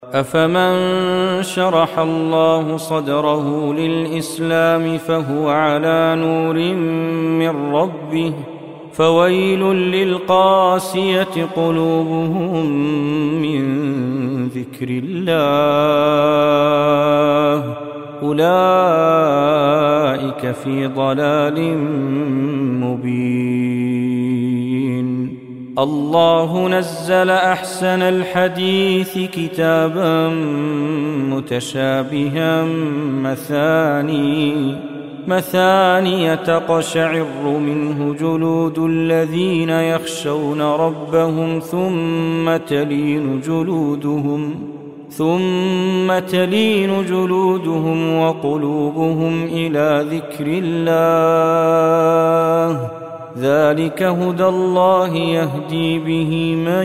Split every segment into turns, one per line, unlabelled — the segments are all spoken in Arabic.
أفمن شرح الله صدره للإسلام فهو على نور من ربه فويل للقاسية قلوبهم من ذكر الله أولئك في ضلال مبين. الله نزل أحسن الحديث كتابا متشابها مثاني تقشعر منه جلود الذين يخشون ربهم ثم تلين جلودهم وقلوبهم إلى ذكر الله ذلك هدى الله يهدي به من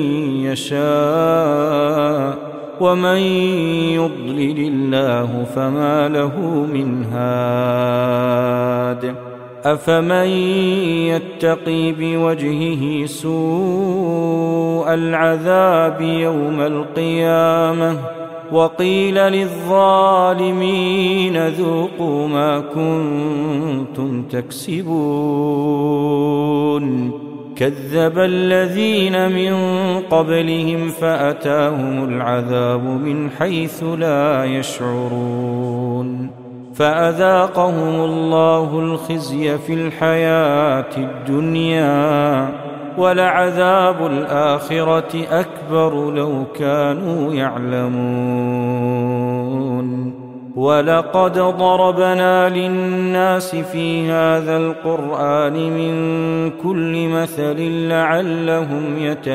يشاء ومن يضلل الله فما له من هاد. أفمن يتقي بوجهه سوء العذاب يوم القيامة وقيل للظالمين ذوقوا ما كنتم تكسبون كذب الذين من قبلهم فأتاهم العذاب من حيث لا يشعرون فأذاقهم الله الخزي في الحياة الدنيا ولعذاب الآخرة أكبر لو كانوا يعلمون. ولقد ضربنا للناس في هذا القرآن من كل مثل لعلهم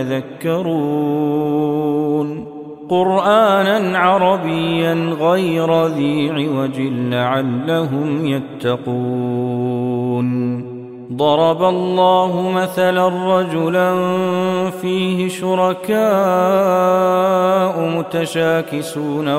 يتذكرون قرآنا عربيا غير ذي عوج لعلهم يتقون. ضرب الله مثلا رجلا فيه شركاء متشاكسون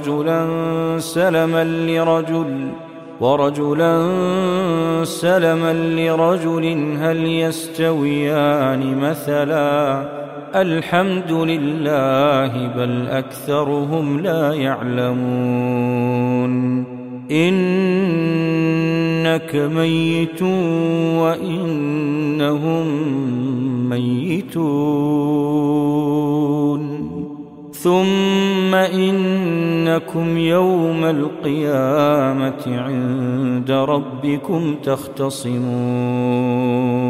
ورجلا سلما لرجل هل يستويان مثلا الحمد لله بل أكثرهم لا يعلمون. إنك ميت وإنهم ميتون ثم إنكم يوم القيامة عند ربكم تختصمون.